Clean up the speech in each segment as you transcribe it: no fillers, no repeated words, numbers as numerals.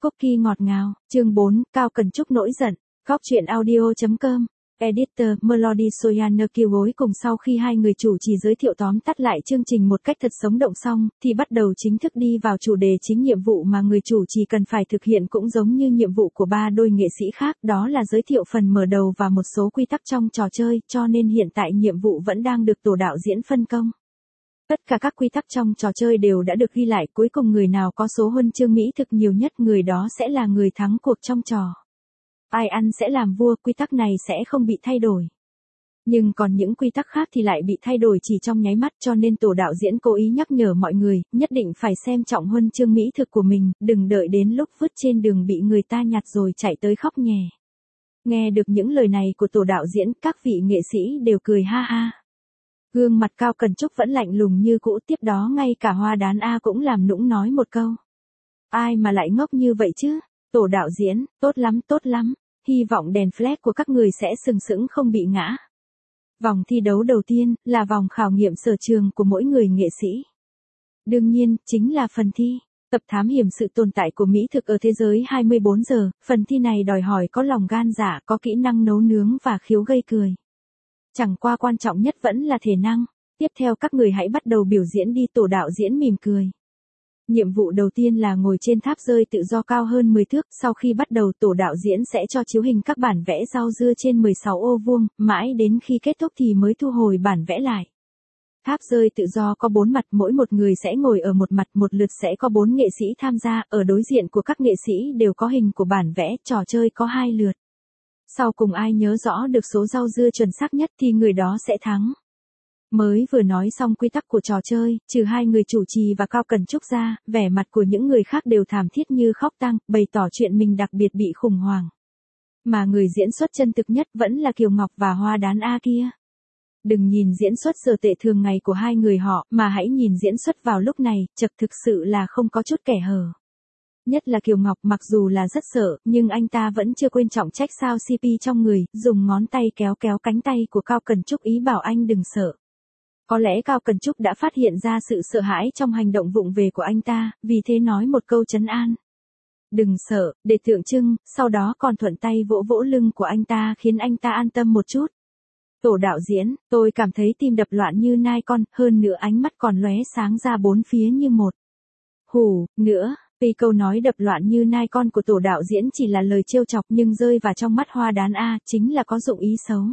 Cookie ngọt ngào, chương 4, Cao Cần Trúc nổi giận, góc truyện audio.com, editor, Melody Soyana kêu gối cùng sau khi hai người chủ trì giới thiệu tóm tắt lại chương trình một cách thật sống động xong, thì bắt đầu chính thức đi vào chủ đề chính nhiệm vụ mà người chủ trì cần phải thực hiện cũng giống như nhiệm vụ của ba đôi nghệ sĩ khác, đó là giới thiệu phần mở đầu và một số quy tắc trong trò chơi, cho nên hiện tại nhiệm vụ vẫn đang được tổ đạo diễn phân công. Tất cả các quy tắc trong trò chơi đều đã được ghi lại, cuối cùng người nào có số huân chương mỹ thực nhiều nhất người đó sẽ là người thắng cuộc trong trò. Ai ăn sẽ làm vua, quy tắc này sẽ không bị thay đổi. Nhưng còn những quy tắc khác thì lại bị thay đổi chỉ trong nháy mắt, cho nên tổ đạo diễn cố ý nhắc nhở mọi người, nhất định phải xem trọng huân chương mỹ thực của mình, đừng đợi đến lúc vứt trên đường bị người ta nhặt rồi chạy tới khóc nhè. Nghe được những lời này của tổ đạo diễn, các vị nghệ sĩ đều cười ha ha. Gương mặt Cao Cần Trúc vẫn lạnh lùng như cũ, tiếp đó ngay cả Hoa Đán A cũng làm nũng nói một câu. Ai mà lại ngốc như vậy chứ? Tổ đạo diễn, tốt lắm. Hy vọng đèn flash của các người sẽ sừng sững không bị ngã. Vòng thi đấu đầu tiên là vòng khảo nghiệm sở trường của mỗi người nghệ sĩ. Đương nhiên, chính là phần thi. Tập thám hiểm sự tồn tại của mỹ thực ở thế giới 24 giờ, phần thi này đòi hỏi có lòng gan dạ, có kỹ năng nấu nướng và khiếu gây cười. Chẳng qua quan trọng nhất vẫn là thể năng. Tiếp theo các người hãy bắt đầu biểu diễn đi, tổ đạo diễn mỉm cười. Nhiệm vụ đầu tiên là ngồi trên tháp rơi tự do cao hơn 10 thước, sau khi bắt đầu tổ đạo diễn sẽ cho chiếu hình các bản vẽ rau dưa trên 16 ô vuông, mãi đến khi kết thúc thì mới thu hồi bản vẽ lại. Tháp rơi tự do có 4 mặt, mỗi một người sẽ ngồi ở một mặt, một lượt sẽ có 4 nghệ sĩ tham gia, ở đối diện của các nghệ sĩ đều có hình của bản vẽ, trò chơi có 2 lượt. Sau cùng ai nhớ rõ được số rau dưa chuẩn xác nhất thì người đó sẽ thắng. Mới vừa nói xong quy tắc của trò chơi, trừ hai người chủ trì và Cao Cần Trúc ra, vẻ mặt của những người khác đều thảm thiết như khóc tang, bày tỏ chuyện mình đặc biệt bị khủng hoảng. Mà người diễn xuất chân thực nhất vẫn là Kiều Ngọc và Hoa Đán A kia. Đừng nhìn diễn xuất sở tệ thường ngày của hai người họ, mà hãy nhìn diễn xuất vào lúc này, chật thực sự là không có chút kẻ hở. Nhất là Kiều Ngọc, mặc dù là rất sợ, nhưng anh ta vẫn chưa quên trọng trách sao CP trong người, dùng ngón tay kéo cánh tay của Cao Cần Trúc ý bảo anh đừng sợ. Có lẽ Cao Cần Trúc đã phát hiện ra sự sợ hãi trong hành động vụng về của anh ta, vì thế nói một câu trấn an. Đừng sợ, để tượng trưng, sau đó còn thuận tay vỗ lưng của anh ta khiến anh ta an tâm một chút. Tổ đạo diễn, tôi cảm thấy tim đập loạn như nai con, hơn nữa ánh mắt còn lóe sáng ra bốn phía như một. Hù, nữa. Vì câu nói đập loạn như nai con của tổ đạo diễn chỉ là lời trêu chọc nhưng rơi vào trong mắt Hoa Đán A chính là có dụng ý xấu.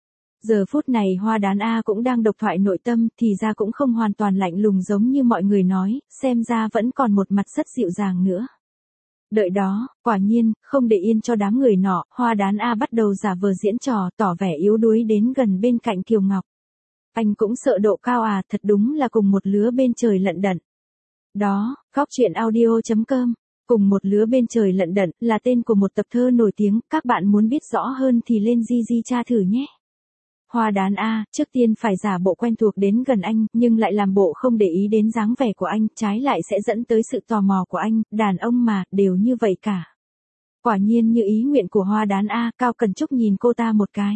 Giờ phút này Hoa Đán A cũng đang độc thoại nội tâm, thì ra cũng không hoàn toàn lạnh lùng giống như mọi người nói, xem ra vẫn còn một mặt rất dịu dàng nữa. Đợi đó, quả nhiên, không để yên cho đám người nọ, Hoa Đán A bắt đầu giả vờ diễn trò, tỏ vẻ yếu đuối đến gần bên cạnh Kiều Ngọc. Anh cũng sợ độ cao à, thật đúng là cùng một lứa bên trời lận đận. Đó, góc truyện audio.com, cùng một lứa bên trời lận đận là tên của một tập thơ nổi tiếng, các bạn muốn biết rõ hơn thì lên Gigi tra thử nhé. Hoa Đán A, trước tiên phải giả bộ quen thuộc đến gần anh, nhưng lại làm bộ không để ý đến dáng vẻ của anh, trái lại sẽ dẫn tới sự tò mò của anh, đàn ông mà, đều như vậy cả. Quả nhiên như ý nguyện của Hoa Đán A, Cao Cần Trúc nhìn cô ta một cái.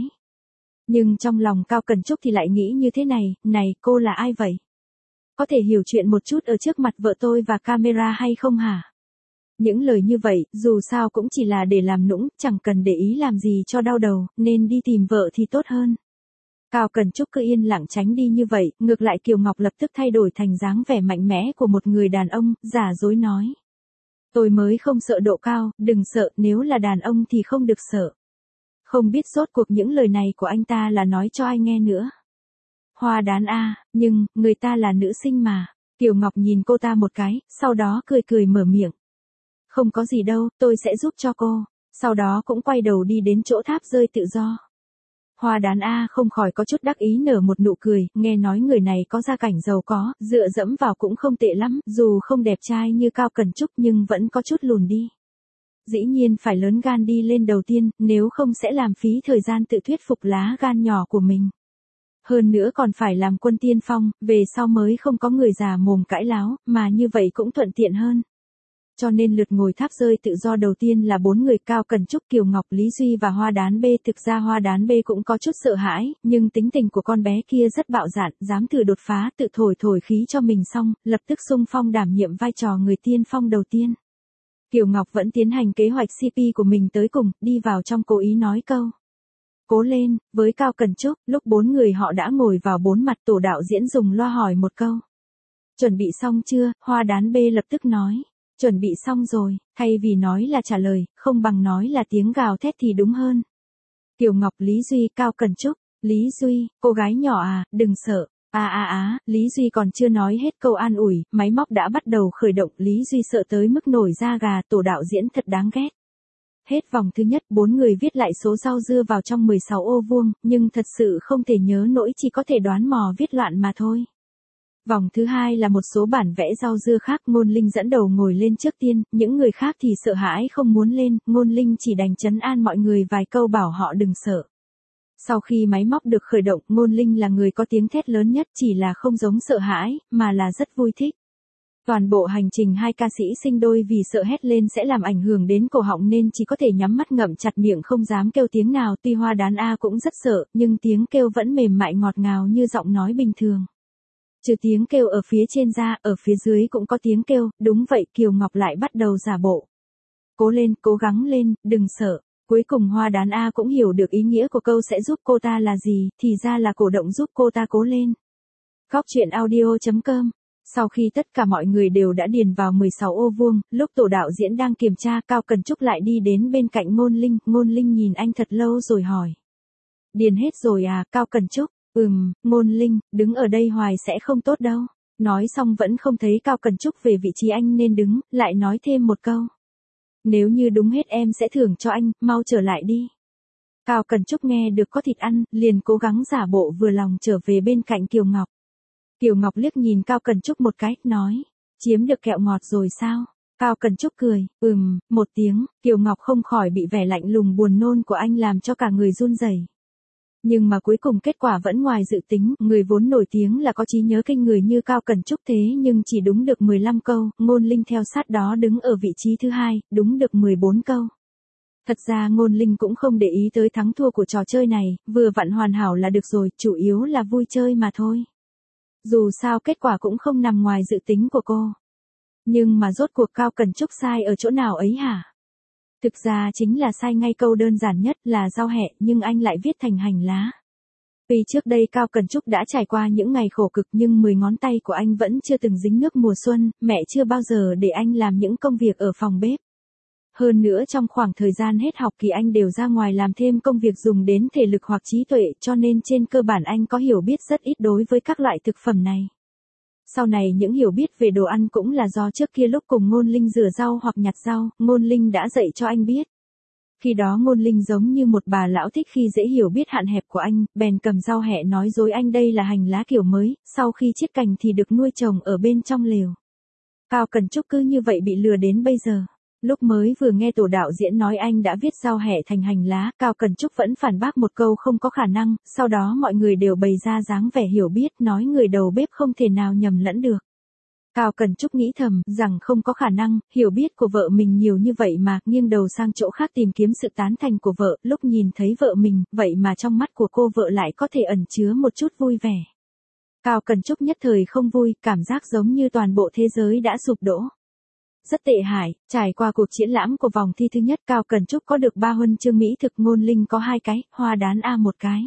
Nhưng trong lòng Cao Cần Trúc thì lại nghĩ như thế này, cô là ai vậy? Có thể hiểu chuyện một chút ở trước mặt vợ tôi và camera hay không hả? Những lời như vậy, dù sao cũng chỉ là để làm nũng, chẳng cần để ý làm gì cho đau đầu, nên đi tìm vợ thì tốt hơn. Cao Cần Trúc cứ yên lặng tránh đi như vậy, ngược lại Kiều Ngọc lập tức thay đổi thành dáng vẻ mạnh mẽ của một người đàn ông, giả dối nói. Tôi mới không sợ độ cao, đừng sợ, nếu là đàn ông thì không được sợ. Không biết rốt cuộc những lời này của anh ta là nói cho ai nghe nữa. Hoa Đán A, nhưng, người ta là nữ sinh mà. Kiều Ngọc nhìn cô ta một cái, sau đó cười mở miệng. Không có gì đâu, tôi sẽ giúp cho cô. Sau đó cũng quay đầu đi đến chỗ tháp rơi tự do. Hoa Đán A không khỏi có chút đắc ý nở một nụ cười, nghe nói người này có gia cảnh giàu có, dựa dẫm vào cũng không tệ lắm, dù không đẹp trai như Cao Cần Trúc nhưng vẫn có chút lùn đi. Dĩ nhiên phải lớn gan đi lên đầu tiên, nếu không sẽ làm phí thời gian tự thuyết phục lá gan nhỏ của mình. Hơn nữa còn phải làm quân tiên phong, về sau mới không có người già mồm cãi láo, mà như vậy cũng thuận tiện hơn. Cho nên lượt ngồi tháp rơi tự do đầu tiên là 4 người Cao Cần Trúc, Kiều Ngọc, Lý Duy và Hoa Đán B. Thực ra Hoa Đán B cũng có chút sợ hãi, nhưng tính tình của con bé kia rất bạo dạn, dám thử đột phá, tự thổi khí cho mình xong, lập tức xung phong đảm nhiệm vai trò người tiên phong đầu tiên. Kiều Ngọc vẫn tiến hành kế hoạch CP của mình tới cùng, đi vào trong cố ý nói câu. Cố lên, với Cao Cần Trúc, lúc 4 người họ đã ngồi vào 4 mặt, tổ đạo diễn dùng loa hỏi một câu. Chuẩn bị xong chưa? Hoa đán B lập tức nói. Chuẩn bị xong rồi, thay vì nói là trả lời, không bằng nói là tiếng gào thét thì đúng hơn. Kiều Ngọc, Lý Duy, Cao Cần Trúc. Lý Duy, cô gái nhỏ à, đừng sợ. Lý Duy còn chưa nói hết câu an ủi, máy móc đã bắt đầu khởi động, Lý Duy sợ tới mức nổi da gà, tổ đạo diễn thật đáng ghét. Hết vòng thứ nhất, 4 người viết lại số rau dưa vào trong 16 ô vuông, nhưng thật sự không thể nhớ nổi, chỉ có thể đoán mò viết loạn mà thôi. Vòng thứ hai là một số bản vẽ rau dưa khác, Ngôn Linh dẫn đầu ngồi lên trước tiên, những người khác thì sợ hãi không muốn lên, Ngôn Linh chỉ đành trấn an mọi người vài câu bảo họ đừng sợ. Sau khi máy móc được khởi động, Ngôn Linh là người có tiếng thét lớn nhất, chỉ là không giống sợ hãi, mà là rất vui thích. Toàn bộ hành trình hai ca sĩ sinh đôi vì sợ hét lên sẽ làm ảnh hưởng đến cổ họng nên chỉ có thể nhắm mắt ngậm chặt miệng không dám kêu tiếng nào, tuy Hoa đán A cũng rất sợ, nhưng tiếng kêu vẫn mềm mại ngọt ngào như giọng nói bình thường. Trừ tiếng kêu ở phía trên ra, ở phía dưới cũng có tiếng kêu, đúng vậy, Kiều Ngọc lại bắt đầu giả bộ. Cố lên, cố gắng lên, đừng sợ. Cuối cùng Hoa đán A cũng hiểu được ý nghĩa của câu sẽ giúp cô ta là gì, thì ra là cổ động giúp cô ta cố lên. Góc truyện audio.com. Sau khi tất cả mọi người đều đã điền vào 16 ô vuông, lúc tổ đạo diễn đang kiểm tra, Cao Cần Trúc lại đi đến bên cạnh Ngôn Linh nhìn anh thật lâu rồi hỏi. Điền hết rồi à, Cao Cần Trúc? Ngôn Linh, đứng ở đây hoài sẽ không tốt đâu. Nói xong vẫn không thấy Cao Cần Trúc về vị trí anh nên đứng, lại nói thêm một câu. Nếu như đúng hết em sẽ thưởng cho anh, mau trở lại đi. Cao Cần Trúc nghe được có thịt ăn, liền cố gắng giả bộ vừa lòng trở về bên cạnh Kiều Ngọc. Kiều Ngọc liếc nhìn Cao Cần Trúc một cái, nói, chiếm được kẹo ngọt rồi sao? Cao Cần Trúc cười, một tiếng, Kiều Ngọc không khỏi bị vẻ lạnh lùng buồn nôn của anh làm cho cả người run rẩy. Nhưng mà cuối cùng kết quả vẫn ngoài dự tính, người vốn nổi tiếng là có trí nhớ kinh người như Cao Cần Trúc thế nhưng chỉ đúng được 15 câu, Ngôn Linh theo sát đó đứng ở vị trí thứ hai, đúng được 14 câu. Thật ra Ngôn Linh cũng không để ý tới thắng thua của trò chơi này, vừa vặn hoàn hảo là được rồi, chủ yếu là vui chơi mà thôi. Dù sao kết quả cũng không nằm ngoài dự tính của cô. Nhưng mà rốt cuộc Cao Cần Trúc sai ở chỗ nào ấy hả? Thực ra chính là sai ngay câu đơn giản nhất là rau hẹ nhưng anh lại viết thành hành lá. Vì trước đây Cao Cần Trúc đã trải qua những ngày khổ cực nhưng 10 ngón tay của anh vẫn chưa từng dính nước mùa xuân, mẹ chưa bao giờ để anh làm những công việc ở phòng bếp. Hơn nữa trong khoảng thời gian hết học kỳ anh đều ra ngoài làm thêm công việc dùng đến thể lực hoặc trí tuệ cho nên trên cơ bản anh có hiểu biết rất ít đối với các loại thực phẩm này. Sau này những hiểu biết về đồ ăn cũng là do trước kia lúc cùng Ngôn Linh rửa rau hoặc nhặt rau, Ngôn Linh đã dạy cho anh biết. Khi đó Ngôn Linh giống như một bà lão thích khi dễ hiểu biết hạn hẹp của anh, bèn cầm rau hẹ nói dối anh đây là hành lá kiểu mới, sau khi chiết cành thì được nuôi trồng ở bên trong lều. Cao Cần Trúc cứ như vậy bị lừa đến bây giờ. Lúc mới vừa nghe tổ đạo diễn nói anh đã viết rau hẹ thành hành lá, Cao Cần Trúc vẫn phản bác một câu không có khả năng, sau đó mọi người đều bày ra dáng vẻ hiểu biết nói người đầu bếp không thể nào nhầm lẫn được. Cao Cần Trúc nghĩ thầm rằng không có khả năng, hiểu biết của vợ mình nhiều như vậy mà, nghiêng đầu sang chỗ khác tìm kiếm sự tán thành của vợ, lúc nhìn thấy vợ mình, vậy mà trong mắt của cô vợ lại có thể ẩn chứa một chút vui vẻ. Cao Cần Trúc nhất thời không vui, cảm giác giống như toàn bộ thế giới đã sụp đổ. Rất tệ hại, trải qua cuộc triển lãm của vòng thi thứ nhất Cao Cần Trúc có được 3 huân chương mỹ thực, Ngôn Linh có 2 cái, Hoa đán A 1 cái.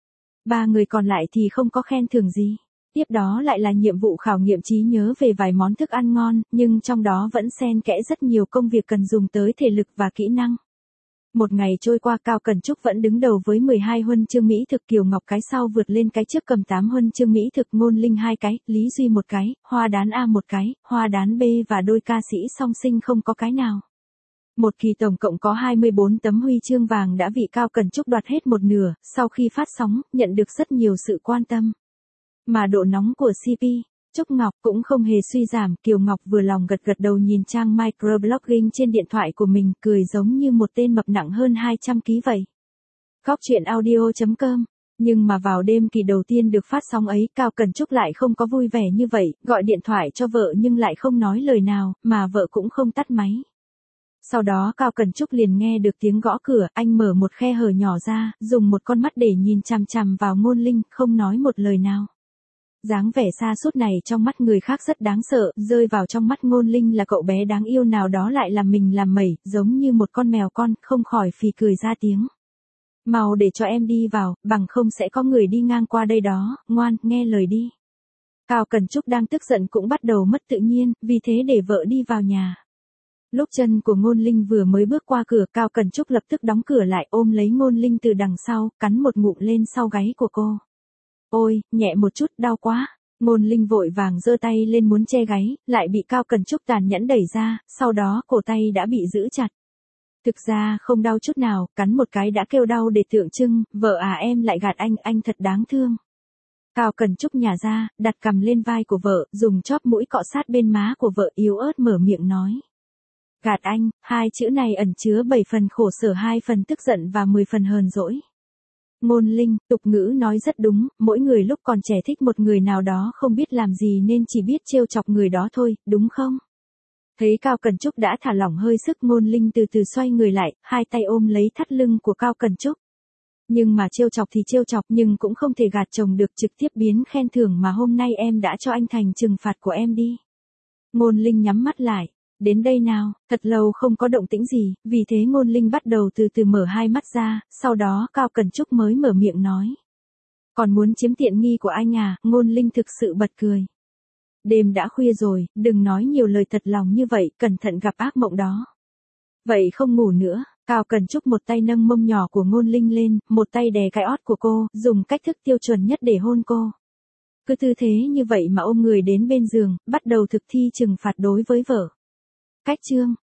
3 người còn lại thì không có khen thưởng gì. Tiếp đó lại là nhiệm vụ khảo nghiệm trí nhớ về vài món thức ăn ngon, nhưng trong đó vẫn xen kẽ rất nhiều công việc cần dùng tới thể lực và kỹ năng. Một ngày trôi qua Cao Cần Trúc vẫn đứng đầu với 12 huân chương mỹ thực, Kiều Ngọc cái sau vượt lên cái trước cầm 8 huân chương mỹ thực, Ngôn Linh 2 cái, Lý Duy 1 cái, Hoa đán A 1 cái, Hoa đán B và đôi ca sĩ song sinh không có cái nào. Một kỳ tổng cộng có 24 tấm huy chương vàng đã bị Cao Cần Trúc đoạt hết một nửa, sau khi phát sóng, nhận được rất nhiều sự quan tâm. Mà độ nóng của CP, Trúc Ngọc cũng không hề suy giảm, Kiều Ngọc vừa lòng gật gật đầu nhìn trang microblogging trên điện thoại của mình, cười giống như một tên mập nặng hơn 200 kg vậy. Góc truyện audio.com. Nhưng mà vào đêm kỳ đầu tiên được phát sóng ấy, Cao Cần Trúc lại không có vui vẻ như vậy, gọi điện thoại cho vợ nhưng lại không nói lời nào, mà vợ cũng không tắt máy. Sau đó Cao Cần Trúc liền nghe được tiếng gõ cửa, anh mở một khe hở nhỏ ra, dùng một con mắt để nhìn chằm chằm vào Ngôn Linh, không nói một lời nào. Dáng vẻ sa sút này trong mắt người khác rất đáng sợ, rơi vào trong mắt Ngôn Linh là cậu bé đáng yêu nào đó lại làm mình làm mẩy, giống như một con mèo con, không khỏi phì cười ra tiếng. Mau để cho em đi vào, bằng không sẽ có người đi ngang qua đây đó, ngoan, nghe lời đi. Cao Cần Trúc đang tức giận cũng bắt đầu mất tự nhiên, vì thế để vợ đi vào nhà. Lúc chân của Ngôn Linh vừa mới bước qua cửa, Cao Cần Trúc lập tức đóng cửa lại, ôm lấy Ngôn Linh từ đằng sau, cắn một ngụm lên sau gáy của cô. Ôi, nhẹ một chút, đau quá. Ngôn Linh vội vàng giơ tay lên muốn che gáy, lại bị Cao Cần Trúc tàn nhẫn đẩy ra, sau đó cổ tay đã bị giữ chặt. Thực ra không đau chút nào, cắn một cái đã kêu đau để tượng trưng, vợ à em lại gạt anh thật đáng thương. Cao Cần Trúc nhả ra, đặt cằm lên vai của vợ, dùng chóp mũi cọ sát bên má của vợ, yếu ớt mở miệng nói. Gạt anh, hai chữ này ẩn chứa 7 phần khổ sở, 2 phần tức giận và 10 phần hờn dỗi. Ngôn Linh, tục ngữ nói rất đúng, mỗi người lúc còn trẻ thích một người nào đó không biết làm gì nên chỉ biết trêu chọc người đó thôi, đúng không? Thấy Cao Cần Trúc đã thả lỏng hơi sức, Ngôn Linh từ từ xoay người lại, hai tay ôm lấy thắt lưng của Cao Cần Trúc. Nhưng mà trêu chọc thì trêu chọc, nhưng cũng không thể gạt chồng được, trực tiếp biến khen thưởng mà hôm nay em đã cho anh thành trừng phạt của em đi. Ngôn Linh nhắm mắt lại. Đến đây nào, thật lâu không có động tĩnh gì, vì thế Ngôn Linh bắt đầu từ từ mở hai mắt ra, sau đó Cao Cần Trúc mới mở miệng nói. Còn muốn chiếm tiện nghi của anh à? Ngôn Linh thực sự bật cười. Đêm đã khuya rồi, đừng nói nhiều lời thật lòng như vậy, cẩn thận gặp ác mộng đó. Vậy không ngủ nữa. Cao Cần Trúc một tay nâng mông nhỏ của Ngôn Linh lên, một tay đè cái ót của cô, dùng cách thức tiêu chuẩn nhất để hôn cô. Cứ tư thế như vậy mà ôm người đến bên giường, bắt đầu thực thi trừng phạt đối với vợ. Cách chương